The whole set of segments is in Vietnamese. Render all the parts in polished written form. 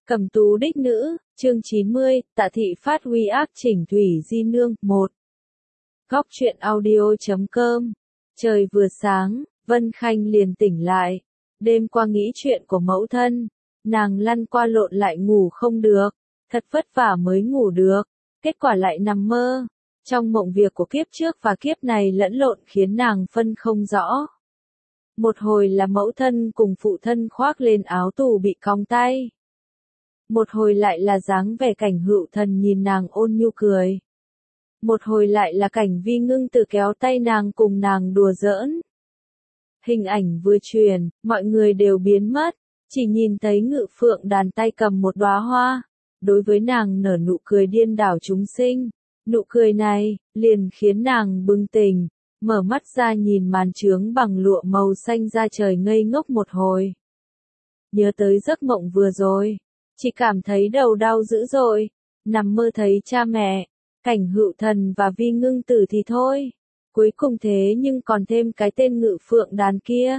Cẩm tú đích nữ, chương 90, Tạ Thị phát huy ác chỉnh Thủy Di Nương, 1. Góc truyện audio.com. Trời vừa sáng, Vân Khanh liền tỉnh lại. Đêm qua nghĩ chuyện của mẫu thân, nàng lăn qua lộn lại ngủ không được, thật vất vả mới ngủ được, kết quả lại nằm mơ. Trong mộng việc của kiếp trước và kiếp này lẫn lộn khiến nàng phân không rõ. Một hồi là mẫu thân cùng phụ thân khoác lên áo tù bị cong tay. Một hồi lại là dáng vẻ Cảnh Hựu Thần nhìn nàng ôn nhu cười. Một hồi lại là cảnh Vi Ngưng Tử kéo tay nàng cùng nàng đùa giỡn. Hình ảnh vừa truyền, mọi người đều biến mất, chỉ nhìn thấy Ngự Phượng Đàn tay cầm một đóa hoa, đối với nàng nở nụ cười điên đảo chúng sinh. Nụ cười này, liền khiến nàng bừng tỉnh, mở mắt ra nhìn màn trướng bằng lụa màu xanh ra trời ngây ngốc một hồi. Nhớ tới giấc mộng vừa rồi, chỉ cảm thấy đầu đau dữ dội, nằm mơ thấy cha mẹ, Cảnh Hựu Thần và Vi Ngưng Tử thì thôi, cuối cùng thế nhưng còn thêm cái tên Ngự Phượng Đàn kia.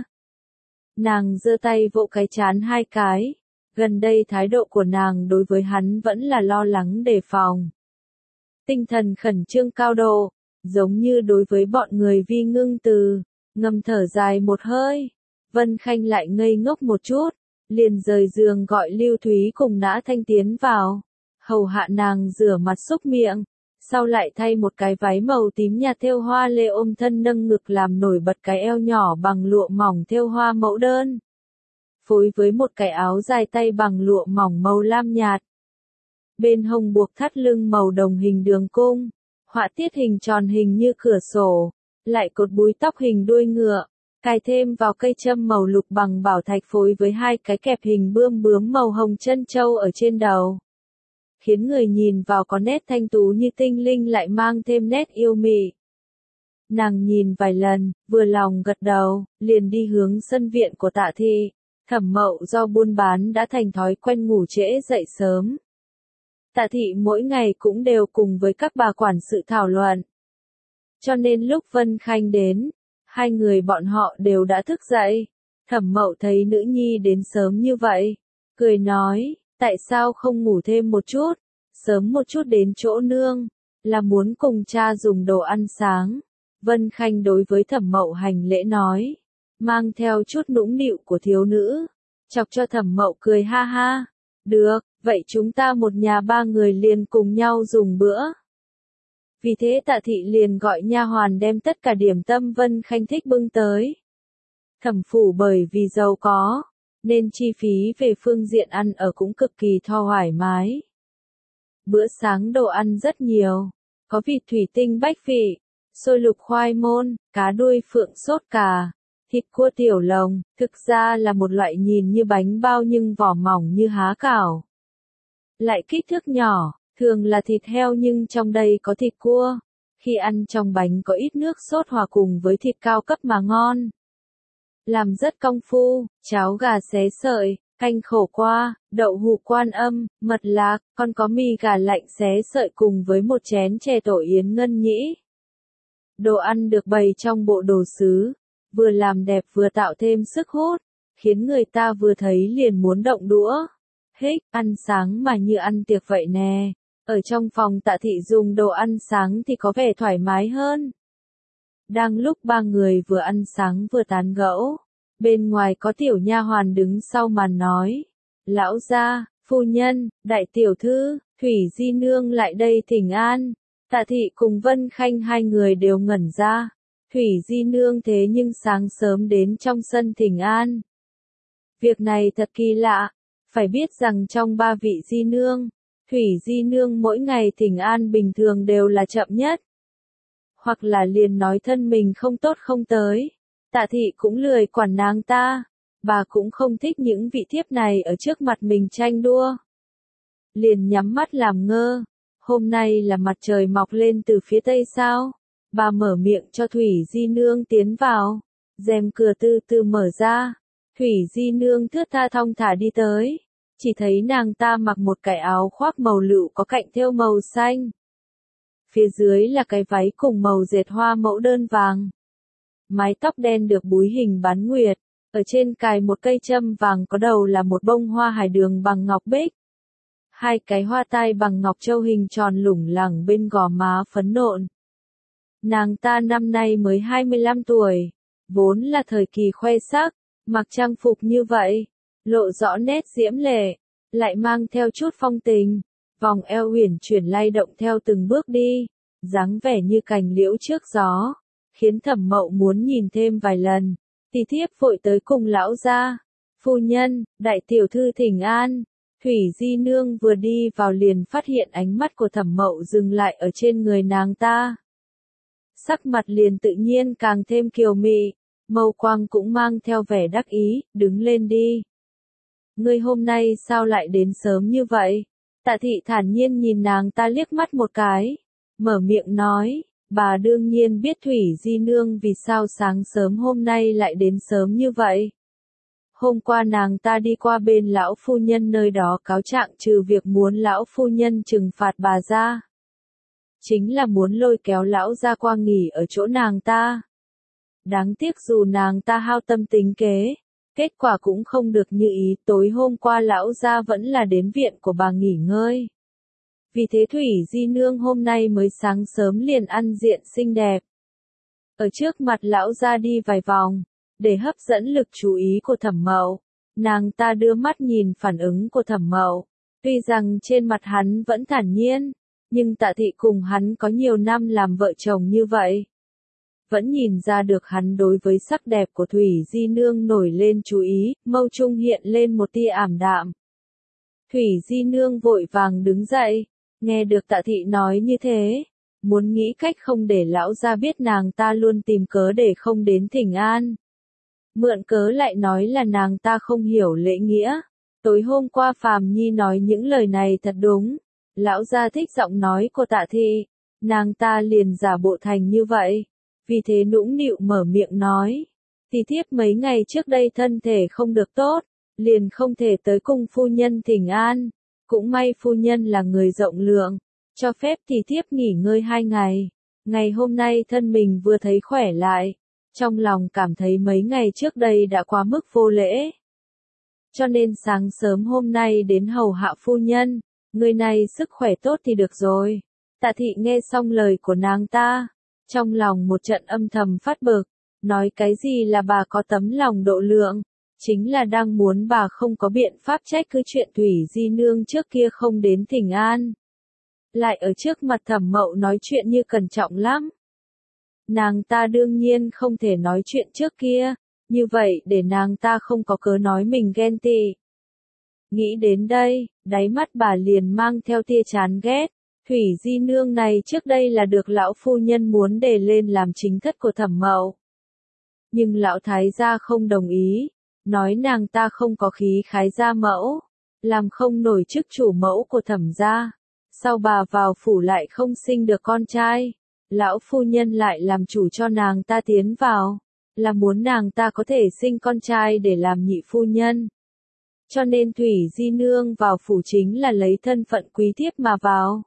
Nàng giơ tay vỗ cái trán hai cái, gần đây thái độ của nàng đối với hắn vẫn là lo lắng đề phòng. Tinh thần khẩn trương cao độ, giống như đối với bọn người Vi Ngưng Tử, ngầm thở dài một hơi, Vân Khanh lại ngây ngốc một chút, liền rời giường gọi Lưu Thúy cùng Nã Thanh tiến vào, hầu hạ nàng rửa mặt xúc miệng, sau lại thay một cái váy màu tím nhạt thêu hoa lê ôm thân nâng ngực làm nổi bật cái eo nhỏ bằng lụa mỏng thêu hoa mẫu đơn, phối với một cái áo dài tay bằng lụa mỏng màu lam nhạt. Bên hông buộc thắt lưng màu đồng hình đường cung, họa tiết hình tròn hình như cửa sổ, lại cột búi tóc hình đuôi ngựa, cài thêm vào cây châm màu lục bằng bảo thạch phối với hai cái kẹp hình bươm bướm màu hồng chân châu ở trên đầu, khiến người nhìn vào có nét thanh tú như tinh linh lại mang thêm nét yêu mị. Nàng nhìn vài lần, vừa lòng gật đầu, liền đi hướng sân viện của Tạ Thị. Thẩm Mậu do buôn bán đã thành thói quen ngủ trễ dậy sớm. Tạ Thị mỗi ngày cũng đều cùng với các bà quản sự thảo luận. Cho nên lúc Vân Khanh đến, hai người bọn họ đều đã thức dậy. Thẩm Mậu thấy nữ nhi đến sớm như vậy, cười nói, tại sao không ngủ thêm một chút, sớm một chút đến chỗ nương, là muốn cùng cha dùng đồ ăn sáng. Vân Khanh đối với Thẩm Mậu hành lễ nói, mang theo chút nũng nịu của thiếu nữ, chọc cho Thẩm Mậu cười ha ha, được, vậy chúng ta một nhà ba người liền cùng nhau dùng bữa. Vì thế Tạ Thị liền gọi nha hoàn đem tất cả điểm tâm Vân Khanh thích bưng tới. Thẩm phủ bởi vì giàu có, nên chi phí về phương diện ăn ở cũng cực kỳ thoải mái. Bữa sáng đồ ăn rất nhiều, có vịt thủy tinh bách vị, xôi lục khoai môn, cá đuôi phượng sốt cà, thịt cua tiểu lồng, thực ra là một loại nhìn như bánh bao nhưng vỏ mỏng như há cảo. Lại kích thước nhỏ, thường là thịt heo nhưng trong đây có thịt cua, khi ăn trong bánh có ít nước sốt hòa cùng với thịt cao cấp mà ngon. Làm rất công phu, cháo gà xé sợi, canh khổ qua, đậu hũ Quan Âm, mật lạc, còn có mì gà lạnh xé sợi cùng với một chén chè tổ yến ngân nhĩ. Đồ ăn được bày trong bộ đồ sứ, vừa làm đẹp vừa tạo thêm sức hút, khiến người ta vừa thấy liền muốn động đũa. Hích, ăn sáng mà như ăn tiệc vậy nè. Ở trong phòng Tạ Thị dùng đồ ăn sáng thì có vẻ thoải mái hơn. Đang lúc ba người vừa ăn sáng vừa tán gẫu, bên ngoài có tiểu nha hoàn đứng sau màn nói, lão gia, phu nhân, đại tiểu thư, Thủy Di Nương lại đây thỉnh an. Tạ Thị cùng Vân Khanh hai người đều ngẩn ra, Thủy Di Nương thế nhưng sáng sớm đến trong sân thỉnh an. Việc này thật kỳ lạ, phải biết rằng trong ba vị Di Nương, Thủy Di Nương mỗi ngày thỉnh an bình thường đều là chậm nhất. Hoặc là liền nói thân mình không tốt không tới. Tạ Thị cũng lười quản nàng ta, bà cũng không thích những vị thiếp này ở trước mặt mình tranh đua. Liền nhắm mắt làm ngơ, hôm nay là mặt trời mọc lên từ phía tây sao? Bà mở miệng cho Thủy Di Nương tiến vào, rèm cửa từ từ mở ra, Thủy Di Nương thướt tha thong thả đi tới. Chỉ thấy nàng ta mặc một cái áo khoác màu lựu có cạnh thêu màu xanh. Phía dưới là cái váy cùng màu dệt hoa mẫu đơn vàng. Mái tóc đen được búi hình bán nguyệt, ở trên cài một cây châm vàng có đầu là một bông hoa hải đường bằng ngọc bích. Hai cái hoa tai bằng ngọc châu hình tròn lủng lẳng bên gò má phấn nộn. Nàng ta năm nay mới 25 tuổi, vốn là thời kỳ khoe sắc, mặc trang phục như vậy, lộ rõ nét diễm lệ, lại mang theo chút phong tình, vòng eo uyển chuyển lay động theo từng bước đi, dáng vẻ như cành liễu trước gió, khiến Thẩm Mậu muốn nhìn thêm vài lần. Thì thiếp vội tới cùng lão gia. Phu nhân, đại tiểu thư thỉnh an. Thủy Di Nương vừa đi vào liền phát hiện ánh mắt của Thẩm Mậu dừng lại ở trên người nàng ta. Sắc mặt liền tự nhiên càng thêm kiều mị, mâu quang cũng mang theo vẻ đắc ý, đứng lên đi. Ngươi hôm nay sao lại đến sớm như vậy? Tạ thị thản nhiên nhìn nàng ta liếc mắt một cái, mở miệng nói, bà đương nhiên biết Thủy Di Nương vì sao sáng sớm hôm nay lại đến sớm như vậy. Hôm qua nàng ta đi qua bên lão phu nhân nơi đó cáo trạng trừ việc muốn lão phu nhân trừng phạt bà ra. Chính là muốn lôi kéo lão ra qua nghỉ ở chỗ nàng ta. Đáng tiếc dù nàng ta hao tâm tính kế, kết quả cũng không được như ý. Tối hôm qua lão ra vẫn là đến viện của bà nghỉ ngơi. Vì thế Thủy Di Nương hôm nay mới sáng sớm liền ăn diện xinh đẹp. Ở trước mặt lão ra đi vài vòng, để hấp dẫn lực chú ý của Thẩm Mậu. Nàng ta đưa mắt nhìn phản ứng của Thẩm Mậu. Tuy rằng trên mặt hắn vẫn thản nhiên, nhưng Tạ thị cùng hắn có nhiều năm làm vợ chồng như vậy. Vẫn nhìn ra được hắn đối với sắc đẹp của Thủy Di Nương nổi lên chú ý, mâu trung hiện lên một tia ảm đạm. Thủy Di Nương vội vàng đứng dậy, nghe được Tạ thị nói như thế, muốn nghĩ cách không để lão gia biết nàng ta luôn tìm cớ để không đến thỉnh an. Mượn cớ lại nói là nàng ta không hiểu lễ nghĩa. Tối hôm qua Phàm Nhi nói những lời này thật đúng. Lão gia thích giọng nói của Tạ thị, nàng ta liền giả bộ thành như vậy. Vì thế nũng nịu mở miệng nói, thì thiếp mấy ngày trước đây thân thể không được tốt, liền không thể tới cung phu nhân thỉnh an. Cũng may phu nhân là người rộng lượng, cho phép thì thiếp nghỉ ngơi 2 ngày. Ngày hôm nay thân mình vừa thấy khỏe lại, trong lòng cảm thấy mấy ngày trước đây đã quá mức vô lễ. Cho nên sáng sớm hôm nay đến hầu hạ phu nhân, người này sức khỏe tốt thì được rồi. Tạ thị nghe xong lời của nàng ta, trong lòng một trận âm thầm phát bực, nói cái gì là bà có tấm lòng độ lượng, chính là đang muốn bà không có biện pháp trách cứ chuyện Thủy Di Nương trước kia không đến thỉnh an. Lại ở trước mặt Thẩm Mậu nói chuyện như cẩn trọng lắm. Nàng ta đương nhiên không thể nói chuyện trước kia, như vậy để nàng ta không có cớ nói mình ghen tị. Nghĩ đến đây, đáy mắt bà liền mang theo tia chán ghét. Thủy Di Nương này trước đây là được lão phu nhân muốn đề lên làm chính thất của Thẩm Mậu. Nhưng lão thái gia không đồng ý, nói nàng ta không có khí khái gia mẫu, làm không nổi chức chủ mẫu của Thẩm gia. Sau bà vào phủ lại không sinh được con trai, lão phu nhân lại làm chủ cho nàng ta tiến vào, là muốn nàng ta có thể sinh con trai để làm nhị phu nhân. Cho nên Thủy Di Nương vào phủ chính là lấy thân phận quý thiếp mà vào.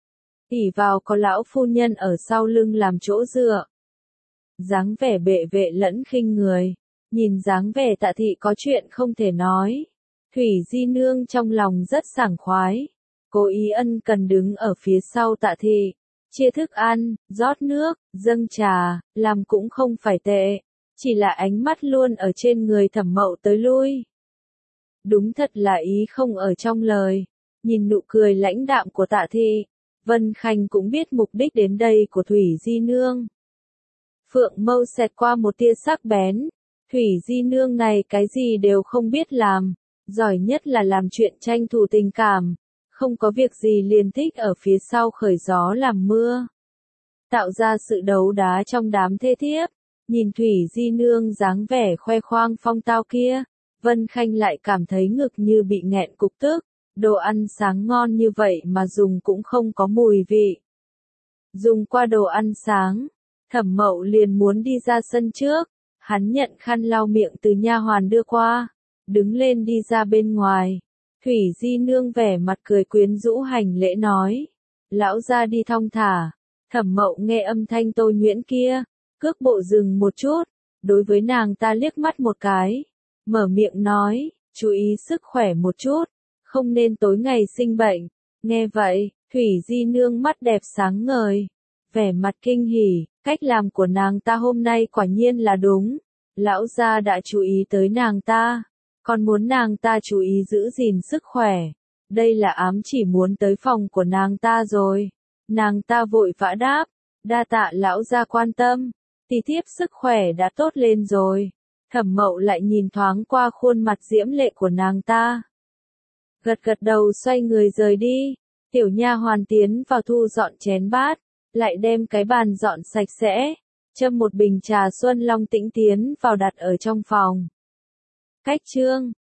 Ỷ vào có lão phu nhân ở sau lưng làm chỗ dựa. Dáng vẻ bệ vệ lẫn khinh người, nhìn dáng vẻ Tạ thị có chuyện không thể nói. Thủy Di Nương trong lòng rất sảng khoái, cố ý ân cần đứng ở phía sau Tạ thị, chia thức ăn, rót nước, dâng trà, làm cũng không phải tệ, chỉ là ánh mắt luôn ở trên người Thẩm Mậu tới lui. Đúng thật là ý không ở trong lời, nhìn nụ cười lãnh đạm của Tạ thị, Vân Khanh cũng biết mục đích đến đây của Thủy Di Nương. Phượng mâu xẹt qua một tia sắc bén, Thủy Di Nương này cái gì đều không biết làm, giỏi nhất là làm chuyện tranh thủ tình cảm, không có việc gì liền thích ở phía sau khởi gió làm mưa. Tạo ra sự đấu đá trong đám thê thiếp, nhìn Thủy Di Nương dáng vẻ khoe khoang phong tao kia, Vân Khanh lại cảm thấy ngực như bị nghẹn cục tức, đồ ăn sáng ngon như vậy mà dùng cũng không có mùi vị. Dùng qua đồ ăn sáng, Thẩm Mậu liền muốn đi ra sân trước, hắn nhận khăn lau miệng từ nha hoàn đưa qua, đứng lên đi ra bên ngoài. Thủy Di Nương vẻ mặt cười quyến rũ hành lễ nói, lão ra đi thong thả. Thẩm Mậu nghe âm thanh Tô Nhuyễn kia, cước bộ dừng một chút, đối với nàng ta liếc mắt một cái, mở miệng nói, chú ý sức khỏe một chút, không nên tối ngày sinh bệnh. Nghe vậy, Thủy Di Nương mắt đẹp sáng ngời, vẻ mặt kinh hỉ, cách làm của nàng ta hôm nay quả nhiên là đúng. Lão gia đã chú ý tới nàng ta, còn muốn nàng ta chú ý giữ gìn sức khỏe. Đây là ám chỉ muốn tới phòng của nàng ta rồi. Nàng ta vội vã đáp, đa tạ lão gia quan tâm, tỷ thiếp sức khỏe đã tốt lên rồi. Thẩm Mậu lại nhìn thoáng qua khuôn mặt diễm lệ của nàng ta, gật gật đầu xoay người rời đi. Tiểu nha hoàn tiến vào thu dọn chén bát, lại đem cái bàn dọn sạch sẽ, châm một bình trà Xuân Long Tĩnh tiến vào đặt ở trong phòng. Cách chương